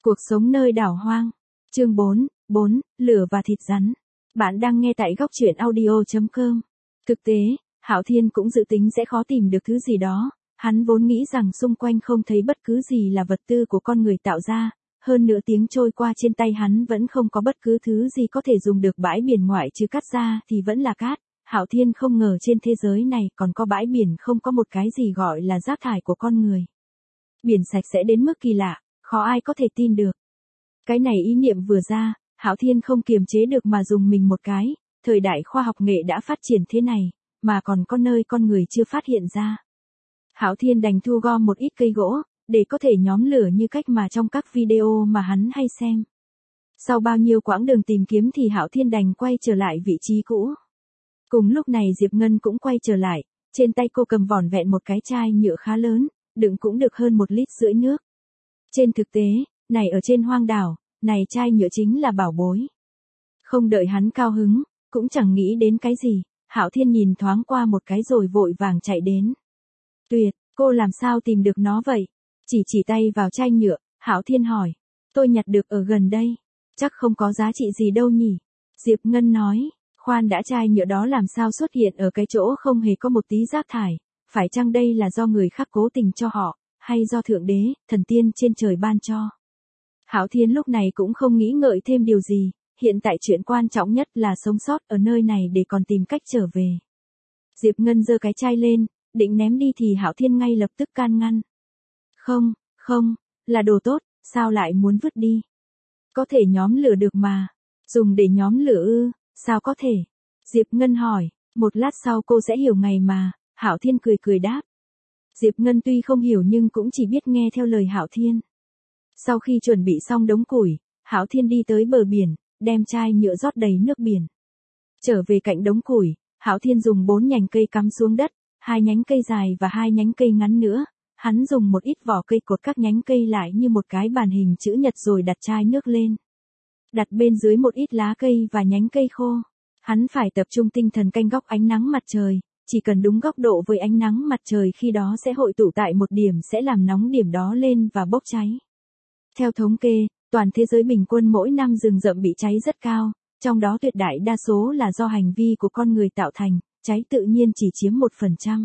Cuộc sống nơi đảo hoang. Chương 4, lửa và thịt rắn. Bạn đang nghe tại góc truyện audio.com. Thực tế, Hạo Thiên cũng dự tính sẽ khó tìm được thứ gì đó, hắn vốn nghĩ rằng xung quanh không thấy bất cứ gì là vật tư của con người tạo ra, hơn nữa tiếng trôi qua trên tay hắn vẫn không có bất cứ thứ gì có thể dùng được, bãi biển ngoại trừ cát ra thì vẫn là cát. Hạo Thiên không ngờ trên thế giới này còn có bãi biển không có một cái gì gọi là rác thải của con người. Biển sạch sẽ đến mức kỳ lạ, khó ai có thể tin được. Cái này ý niệm vừa ra, Hạo Thiên không kiềm chế được mà dùng mình một cái, thời đại khoa học nghệ đã phát triển thế này, mà còn có nơi con người chưa phát hiện ra. Hạo Thiên đành thu gom một ít cây gỗ, để có thể nhóm lửa như cách mà trong các video mà hắn hay xem. Sau bao nhiêu quãng đường tìm kiếm thì Hạo Thiên đành quay trở lại vị trí cũ. Cùng lúc này Diệp Ngân cũng quay trở lại, trên tay cô cầm vỏn vẹn một cái chai nhựa khá lớn, đựng cũng được hơn 1,5 lít nước. Trên thực tế, này ở trên hoang đảo, này chai nhựa chính là bảo bối. Không đợi hắn cao hứng, cũng chẳng nghĩ đến cái gì, Hạo Thiên nhìn thoáng qua một cái rồi vội vàng chạy đến. Tuyệt, cô làm sao tìm được nó vậy? Chỉ tay vào chai nhựa, Hạo Thiên hỏi. Tôi nhặt được ở gần đây, chắc không có giá trị gì đâu nhỉ? Diệp Ngân nói, khoan đã, chai nhựa đó làm sao xuất hiện ở cái chỗ không hề có một tí rác thải, phải chăng đây là do người khác cố tình cho họ, hay do Thượng Đế, thần tiên trên trời ban cho? Hạo Thiên lúc này cũng không nghĩ ngợi thêm điều gì, hiện tại chuyện quan trọng nhất là sống sót ở nơi này để còn tìm cách trở về. Diệp Ngân giơ cái chai lên, định ném đi thì Hạo Thiên ngay lập tức can ngăn. Không, là đồ tốt, sao lại muốn vứt đi? Có thể nhóm lửa được mà. Dùng để nhóm lửa ư, sao có thể? Diệp Ngân hỏi, một lát sau cô sẽ hiểu ngày mà, Hạo Thiên cười đáp. Diệp Ngân tuy không hiểu nhưng cũng chỉ biết nghe theo lời Hạo Thiên. Sau khi chuẩn bị xong đống củi, Hạo Thiên đi tới bờ biển, đem chai nhựa rót đầy nước biển. Trở về cạnh đống củi, Hạo Thiên dùng 4 nhành cây cắm xuống đất, 2 nhánh cây dài và 2 nhánh cây ngắn nữa. Hắn dùng một ít vỏ cây cột các nhánh cây lại như một cái bàn hình chữ nhật rồi đặt chai nước lên. Đặt bên dưới một ít lá cây và nhánh cây khô. Hắn phải tập trung tinh thần canh góc ánh nắng mặt trời, chỉ cần đúng góc độ với ánh nắng mặt trời khi đó sẽ hội tụ tại một điểm sẽ làm nóng điểm đó lên và bốc cháy. Theo thống kê, toàn thế giới bình quân mỗi năm rừng rậm bị cháy rất cao, trong đó tuyệt đại đa số là do hành vi của con người tạo thành, cháy tự nhiên chỉ chiếm 1%.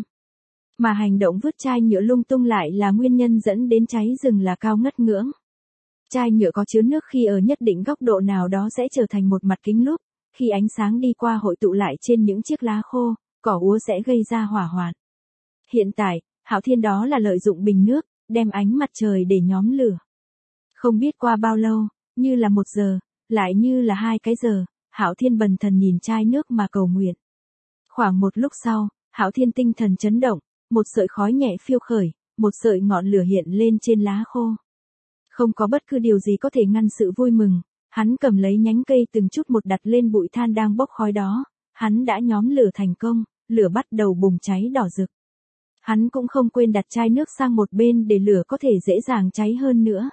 Mà hành động vứt chai nhựa lung tung lại là nguyên nhân dẫn đến cháy rừng là cao ngất ngưỡng. Chai nhựa có chứa nước khi ở nhất định góc độ nào đó sẽ trở thành một mặt kính lúp, khi ánh sáng đi qua hội tụ lại trên những chiếc lá khô, cỏ úa sẽ gây ra hỏa hoạn. Hiện tại, Hạo Thiên đó là lợi dụng bình nước, đem ánh mặt trời để nhóm lửa. Không biết qua bao lâu, như là 1 giờ, lại như là 2 cái giờ, Hạo Thiên bần thần nhìn chai nước mà cầu nguyện. Khoảng một lúc sau, Hạo Thiên tinh thần chấn động, một sợi khói nhẹ phiêu khởi, một sợi ngọn lửa hiện lên trên lá khô. Không có bất cứ điều gì có thể ngăn sự vui mừng, hắn cầm lấy nhánh cây từng chút một đặt lên bụi than đang bốc khói đó, hắn đã nhóm lửa thành công, lửa bắt đầu bùng cháy đỏ rực. Hắn cũng không quên đặt chai nước sang một bên để lửa có thể dễ dàng cháy hơn nữa.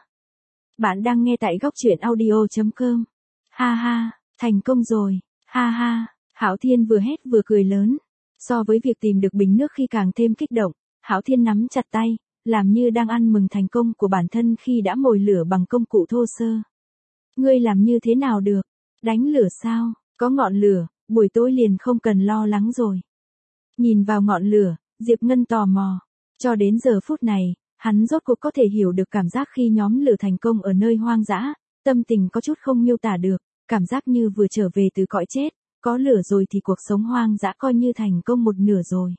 Bạn đang nghe tại góc truyện audio.com. Ha ha, thành công rồi, ha ha, Hạo Thiên vừa hét vừa cười lớn. So với việc tìm được bình nước khi càng thêm kích động, Hạo Thiên nắm chặt tay, làm như đang ăn mừng thành công của bản thân khi đã mồi lửa bằng công cụ thô sơ. Ngươi làm như thế nào được? Đánh lửa sao? Có ngọn lửa, buổi tối liền không cần lo lắng rồi. Nhìn vào ngọn lửa, Diệp Ngân tò mò. Cho đến giờ phút này, hắn rốt cuộc có thể hiểu được cảm giác khi nhóm lửa thành công ở nơi hoang dã, tâm tình có chút không miêu tả được, cảm giác như vừa trở về từ cõi chết. Có lửa rồi thì cuộc sống hoang dã coi như thành công một nửa rồi.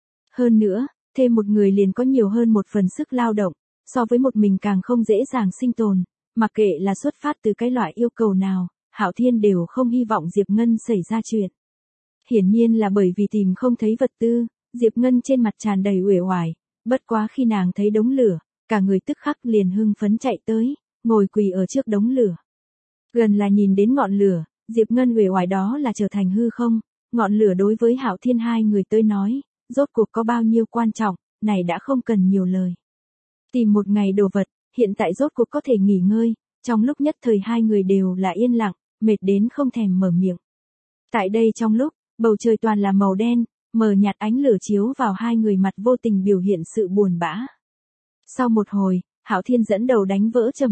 Hơn nữa, thêm một người liền có nhiều hơn một phần sức lao động, so với một mình càng không dễ dàng sinh tồn, mặc kệ là xuất phát từ cái loại yêu cầu nào, Hạo Thiên đều không hy vọng Diệp Ngân xảy ra chuyện. Hiển nhiên là bởi vì tìm không thấy vật tư, Diệp Ngân trên mặt tràn đầy uể oải, bất quá khi nàng thấy đống lửa, cả người tức khắc liền hưng phấn chạy tới, ngồi quỳ ở trước đống lửa. Gần là nhìn đến ngọn lửa, Diệp Ngân uể oải đó là trở thành hư không, ngọn lửa đối với Hạo Thiên hai người tới nói, rốt cuộc có bao nhiêu quan trọng, này đã không cần nhiều lời. Tìm một ngày đồ vật, hiện tại rốt cuộc có thể nghỉ ngơi, trong lúc nhất thời hai người đều là yên lặng, mệt đến không thèm mở miệng. Tại đây trong lúc, bầu trời toàn là màu đen, mờ nhạt ánh lửa chiếu vào hai người mặt vô tình biểu hiện sự buồn bã. Sau một hồi, Hạo Thiên dẫn đầu đánh vỡ trầm mặc,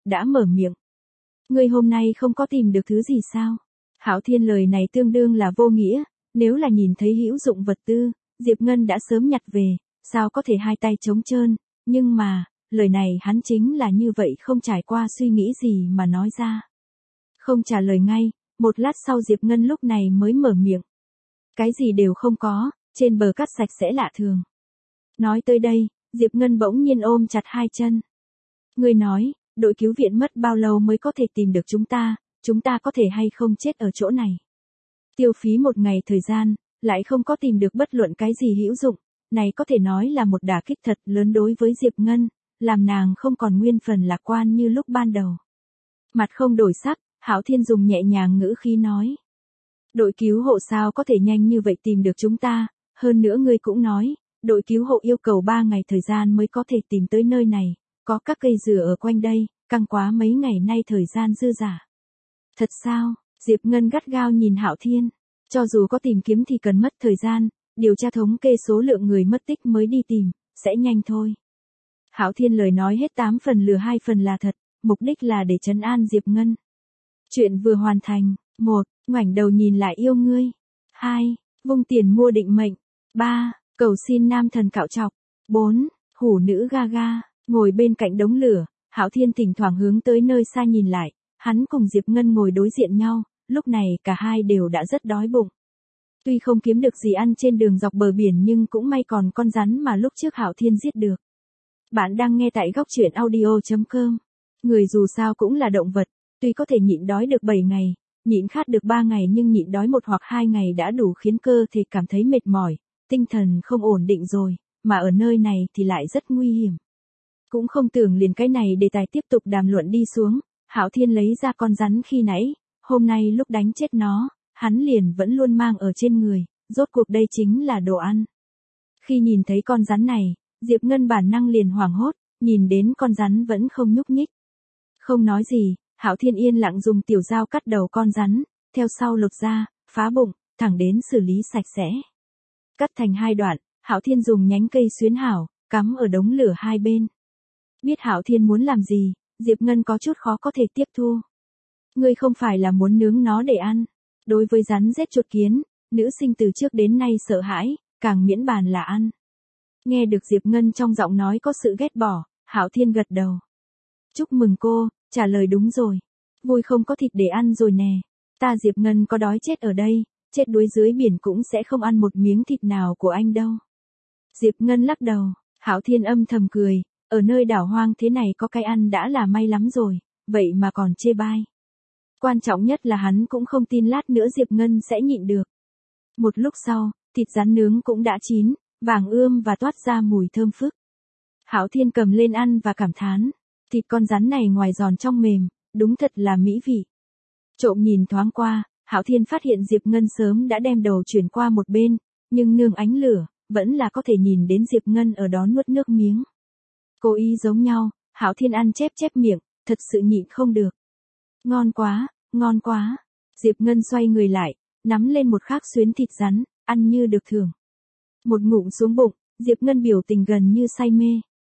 đã mở miệng. Ngươi hôm nay không có tìm được thứ gì sao? Hạo Thiên lời này tương đương là vô nghĩa, nếu là nhìn thấy hữu dụng vật tư, Diệp Ngân đã sớm nhặt về, sao có thể hai tay trống trơn, nhưng mà, lời này hắn chính là như vậy không trải qua suy nghĩ gì mà nói ra. Không trả lời ngay, một lát sau Diệp Ngân lúc này mới mở miệng. Cái gì đều không có, trên bờ cát sạch sẽ lạ thường. Nói tới đây, Diệp Ngân bỗng nhiên ôm chặt hai chân. Ngươi nói, đội cứu viện mất bao lâu mới có thể tìm được chúng ta có thể hay không chết ở chỗ này. Tiêu phí một ngày thời gian, lại không có tìm được bất luận cái gì hữu dụng, này có thể nói là một đả kích thật lớn đối với Diệp Ngân, làm nàng không còn nguyên phần lạc quan như lúc ban đầu. Mặt không đổi sắc, Hạo Thiên dùng nhẹ nhàng ngữ khí nói. Đội cứu hộ sao có thể nhanh như vậy tìm được chúng ta, hơn nữa ngươi cũng nói, đội cứu hộ yêu cầu 3 ngày thời gian mới có thể tìm tới nơi này, có các cây dừa ở quanh đây, căng quá mấy ngày nay thời gian dư dả. Thật sao? Diệp Ngân gắt gao nhìn Hạo Thiên, cho dù có tìm kiếm thì cần mất thời gian, điều tra thống kê số lượng người mất tích mới đi tìm, sẽ nhanh thôi. Hạo Thiên lời nói hết 8 phần lừa 2 phần là thật, mục đích là để trấn an Diệp Ngân. Chuyện vừa hoàn thành. 1. Ngoảnh đầu nhìn lại yêu ngươi. 2. Vung tiền mua định mệnh. 3. Cầu xin nam thần cạo trọc. 4. Hủ nữ Gaga. Ngồi bên cạnh đống lửa, Hạo Thiên thỉnh thoảng hướng tới nơi xa nhìn lại, hắn cùng Diệp Ngân ngồi đối diện nhau, lúc này cả hai đều đã rất đói bụng. Tuy không kiếm được gì ăn trên đường dọc bờ biển nhưng cũng may còn con rắn mà lúc trước Hạo Thiên giết được. Bạn đang nghe tại góc truyện audio.com. Người dù sao cũng là động vật, tuy có thể nhịn đói được 7 ngày, nhịn khát được 3 ngày nhưng nhịn đói 1 hoặc 2 ngày đã đủ khiến cơ thể cảm thấy mệt mỏi, tinh thần không ổn định rồi, mà ở nơi này thì lại rất nguy hiểm. Cũng không tưởng liền cái này đề tài tiếp tục đàm luận đi xuống, Hạo Thiên lấy ra con rắn khi nãy, hôm nay lúc đánh chết nó, hắn liền vẫn luôn mang ở trên người, rốt cuộc đây chính là đồ ăn. Khi nhìn thấy con rắn này, Diệp Ngân bản năng liền hoảng hốt, nhìn đến con rắn vẫn không nhúc nhích. Không nói gì, Hạo Thiên yên lặng dùng tiểu dao cắt đầu con rắn, theo sau lột ra, phá bụng, thẳng đến xử lý sạch sẽ. Cắt thành 2 đoạn, Hạo Thiên dùng nhánh cây xuyến hảo, cắm ở đống lửa hai bên. Biết Hạo Thiên muốn làm gì, Diệp Ngân có chút khó có thể tiếp thu. Ngươi không phải là muốn nướng nó để ăn. Đối với rắn rết chuột kiến, nữ sinh từ trước đến nay sợ hãi, càng miễn bàn là ăn. Nghe được Diệp Ngân trong giọng nói có sự ghét bỏ, Hạo Thiên gật đầu. Chúc mừng cô, trả lời đúng rồi. Vui không có thịt để ăn rồi nè. Ta Diệp Ngân có đói chết ở đây, chết đuối dưới biển cũng sẽ không ăn một miếng thịt nào của anh đâu. Diệp Ngân lắc đầu, Hạo Thiên âm thầm cười, ở nơi đảo hoang thế này có cái ăn đã là may lắm rồi, vậy mà còn chê bai. Quan trọng nhất là hắn cũng không tin lát nữa Diệp Ngân sẽ nhịn được. Một lúc sau, thịt rắn nướng cũng đã chín, vàng ươm và toát ra mùi thơm phức. Hạo Thiên cầm lên ăn và cảm thán, thịt con rắn này ngoài giòn trong mềm, đúng thật là mỹ vị. Trộm nhìn thoáng qua, Hạo Thiên phát hiện Diệp Ngân sớm đã đem đầu chuyển qua một bên, nhưng nương ánh lửa, vẫn là có thể nhìn đến Diệp Ngân ở đó nuốt nước miếng. Cố ý giống nhau, Hạo Thiên ăn chép chép miệng, thật sự nhịn không được. Ngon quá, ngon quá. Diệp Ngân xoay người lại, nắm lên một khắc xuyến thịt rắn, ăn như được thưởng. Một ngụm xuống bụng, Diệp Ngân biểu tình gần như say mê.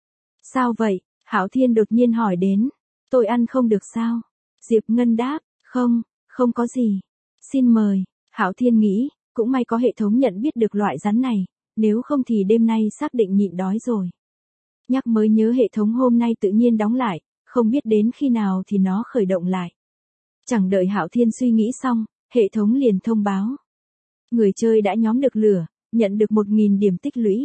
Sao vậy? Hạo Thiên đột nhiên hỏi đến. Tôi ăn không được sao? Diệp Ngân đáp, không, không có gì. Xin mời. Hạo Thiên nghĩ, cũng may có hệ thống nhận biết được loại rắn này, nếu không thì đêm nay xác định nhịn đói rồi. Nhắc mới nhớ hệ thống hôm nay tự nhiên đóng lại, không biết đến khi nào thì nó khởi động lại. Chẳng đợi Hạo Thiên suy nghĩ xong, hệ thống liền thông báo. Người chơi đã nhóm được lửa, nhận được 1.000 điểm tích lũy.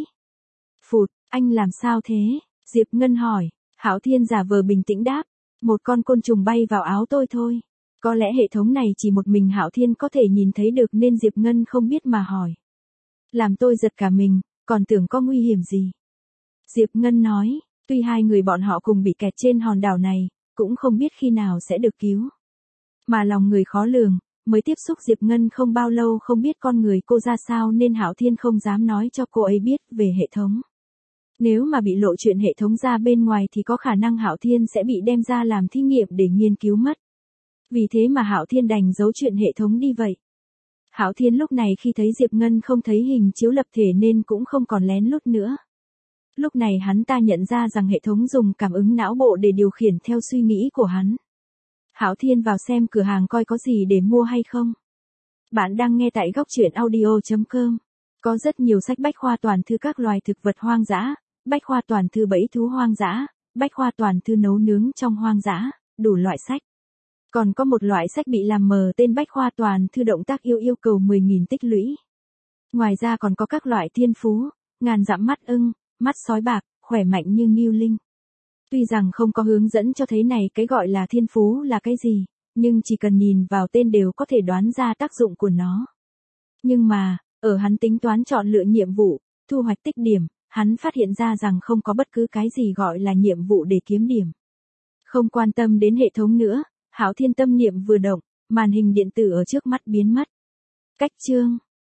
Phụt, anh làm sao thế? Diệp Ngân hỏi. Hạo Thiên giả vờ bình tĩnh đáp. Một con côn trùng bay vào áo tôi thôi. Có lẽ hệ thống này chỉ một mình Hạo Thiên có thể nhìn thấy được nên Diệp Ngân không biết mà hỏi. Làm tôi giật cả mình, còn tưởng có nguy hiểm gì. Diệp Ngân nói, tuy hai người bọn họ cùng bị kẹt trên hòn đảo này, cũng không biết khi nào sẽ được cứu. Mà lòng người khó lường, mới tiếp xúc Diệp Ngân không bao lâu không biết con người cô ra sao nên Hạo Thiên không dám nói cho cô ấy biết về hệ thống. Nếu mà bị lộ chuyện hệ thống ra bên ngoài thì có khả năng Hạo Thiên sẽ bị đem ra làm thí nghiệm để nghiên cứu mất. Vì thế mà Hạo Thiên đành giấu chuyện hệ thống đi vậy. Hạo Thiên lúc này khi thấy Diệp Ngân không thấy hình chiếu lập thể nên cũng không còn lén lút nữa. Lúc này hắn ta nhận ra rằng hệ thống dùng cảm ứng não bộ để điều khiển theo suy nghĩ của hắn. Hạo Thiên vào xem cửa hàng coi có gì để mua hay không. Bạn đang nghe tại góc truyện audio.com. Có rất nhiều sách bách khoa toàn thư các loài thực vật hoang dã, bách khoa toàn thư bẫy thú hoang dã, bách khoa toàn thư nấu nướng trong hoang dã, đủ loại sách. Còn có một loại sách bị làm mờ tên bách khoa toàn thư động tác yêu cầu 10.000 tích lũy. Ngoài ra còn có các loại thiên phú, ngàn dặm mắt ưng, mắt sói bạc, khỏe mạnh như ngưu linh. Tuy rằng không có hướng dẫn cho thấy này cái gọi là thiên phú là cái gì, nhưng chỉ cần nhìn vào tên đều có thể đoán ra tác dụng của nó. Nhưng mà, ở hắn tính toán chọn lựa nhiệm vụ, thu hoạch tích điểm, hắn phát hiện ra rằng không có bất cứ cái gì gọi là nhiệm vụ để kiếm điểm. Không quan tâm đến hệ thống nữa, Hạo Thiên tâm niệm vừa động, màn hình điện tử ở trước mắt biến mất. Cách chương